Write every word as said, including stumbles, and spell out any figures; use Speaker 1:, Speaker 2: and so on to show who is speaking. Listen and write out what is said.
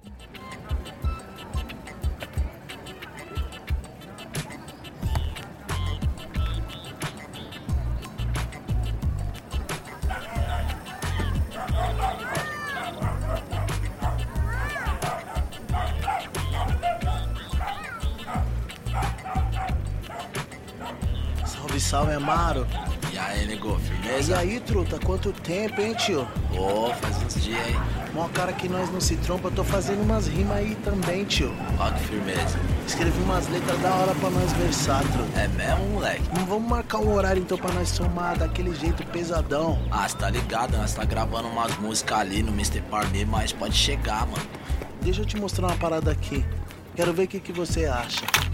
Speaker 1: Salve, salve, Amaro.
Speaker 2: E aí, nego, firmeza?
Speaker 1: E aí, truta, quanto tempo, hein, tio?
Speaker 2: Ô, oh, faz uns dias, hein?
Speaker 1: Mó cara que nós não se trompa, tô fazendo umas rimas aí também, tio.
Speaker 2: Ó, que firmeza.
Speaker 1: Escrevi umas letras da hora pra nós versar, truta.
Speaker 2: É mesmo, moleque?
Speaker 1: Não vamos marcar um horário então pra nós somar daquele jeito pesadão.
Speaker 2: Ah, cê tá ligado, nós tá gravando umas músicas ali no mister Parney, mas pode chegar, mano.
Speaker 1: Deixa eu te mostrar uma parada aqui. Quero ver o que, que você acha.